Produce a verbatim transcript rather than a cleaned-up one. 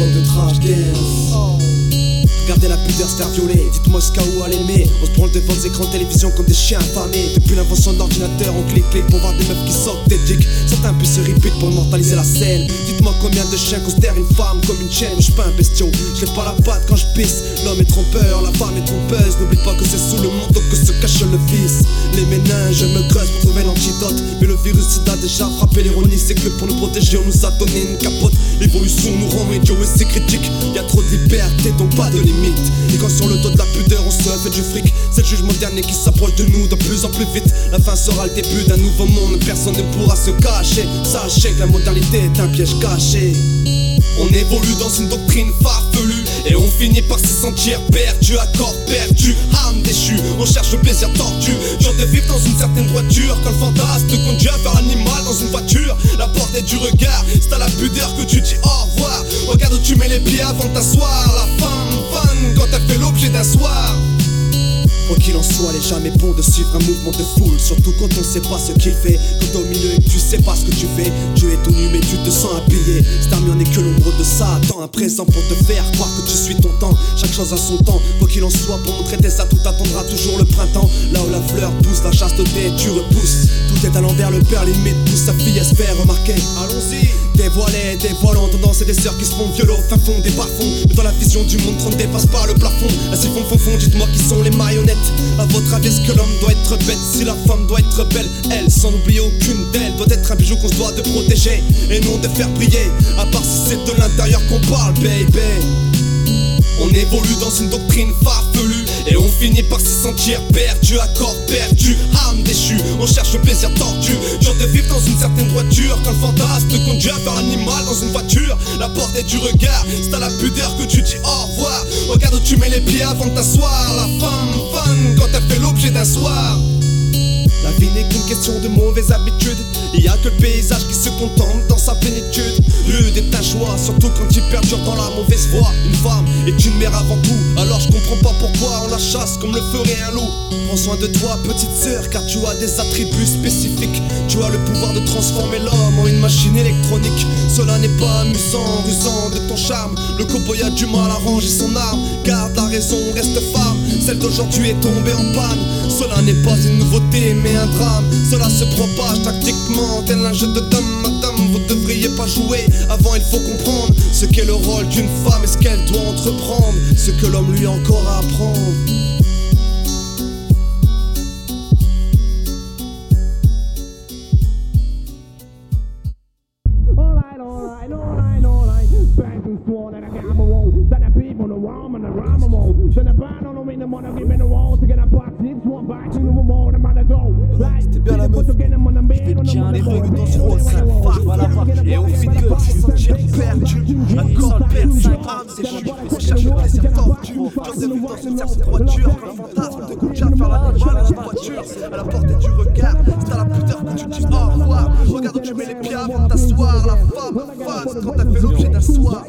l'époque de trash dance. Regardez la pudeur se faire violer, dites-moi ce où à l'aimer. On se branle devant des écrans de télévision comme des chiens affamés. Depuis l'invention de l'ordinateur, on clique-clique pour voir des meufs qui sortent des dicks. Certains puissent se repeat pour immortaliser la scène. Dites-moi combien de chiens considèrent une femme comme une chaîne. Je suis pas un bestiau, je lève pas la patte quand je pisse. L'homme est trompeur, la femme est trompeuse. N'oublie pas que c'est sous le manteau que se cache le vice. Les méninges, je me creuse pour trouver l'antidote. Mais le virus sida a déjà frappé l'ironie. C'est que pour nous protéger, on nous a donné une capote. L'évolution nous rend idiots et c'est critique. Y'a trop de liberté, donc pas de limite. Et quand sur le dos de la pudeur on se fait du fric, c'est le jugement dernier qui s'approche de nous de plus en plus vite. La fin sera le début d'un nouveau monde, personne ne pourra se cacher. Sachez que la modernité est un piège caché. On évolue dans une doctrine farfelue et on finit par se sentir perdu, à corps perdu, âme déchue. On cherche le plaisir tordu, genre de vivre dans une certaine droiture. Quand le fantasme te conduit à faire l'animal dans une voiture, la porte est du regard, c'est à la pudeur que tu dis au revoir. Regarde où tu mets les pieds avant de t'asseoir. La femme fun quand elle fait l'objet d'un soir. Quoi qu'il en soit, il est jamais bon de suivre un mouvement de foule, surtout quand on sait pas ce qu'il fait. Quand au milieu et que tu sais pas ce que tu fais, tu es tout nu mais tu te sens habillé. Cette armure n'est que l'ombre de Satan, un présent pour te faire croire que tu suis ton temps. Chaque chose a son temps, quoi qu'il en soit, pour montrer tes atouts t'attendra toujours le printemps. Là où la fleur pousse, la chasteté tu repousses. Tout est à l'envers, le père limite pousse sa fille à se faire remarquer. Allons-y, dévoilés, dévoilant, tendance et des sœurs qui se font violer au fin fond des bas-fonds. Mais dans la vision du monde, trente dépasse pas le plafond. Ainsi fond fond fond, dites-moi qui sont les marionnettes. A votre avis, est-ce que l'homme doit être bête? Si la femme doit être belle, elle, sans oublier aucune d'elles, doit être un bijou qu'on se doit de protéger et non de faire briller. À part si c'est de l'intérieur qu'on parle, baby. On évolue dans une doctrine farfelue et on finit par se sentir perdu, à corps perdu, âme déchue. On cherche le plaisir tordu, genre de vivre dans une certaine droiture. Quand le fantasme te conduit à faire l'animal dans une voiture, la porte est du regard, c'est à la pudeur que tu dis au revoir. Regarde où tu mets les pieds avant de t'asseoir. La femme fun quand elle fait l'objet d'un soir. La vie n'est qu'une question de mauvaises habitudes. Il y a que le paysage qui se contemple dans sa plénitude. Rude est un choix, surtout quand il perdure dans la mauvaise voie. Une femme est une mère avant tout, alors je comprends pas pourquoi on la chasse comme le ferait un loup. Prends soin de toi petite sœur, car tu as des attributs spécifiques. Tu as le pouvoir de transformer l'homme en une machine électronique. Cela n'est pas amusant, rusant de ton charme. Le cowboy a du mal à ranger son arme. Garde la raison, reste femme. Celle d'aujourd'hui est tombée en panne. Cela n'est pas une nouveauté mais un drame. Cela se propage tactiquement tel un jeu de dames. Madame, vous devriez pas jouer. Avant il faut comprendre ce qu'est le rôle d'une femme et ce qu'elle doit entreprendre, ce que l'homme lui a encore à apprendre. C'était bien la meuf. Je vais te dire un évoluer dans ce rôle, c'est un phare, va la voir. Et on finit par se sentir perdu, un corps perdu, âme déchue. On cherche le plaisir tordu, genre de vivre dans une certaine droiture. Un fantasme te conduit à faire l'animal dans une voiture. À la portée du regard, c'est à la pudeur que tu dis au revoir. Regarde où tu mets les pieds avant de t'asseoir. La femme face quand elle fait l'objet d'un soir.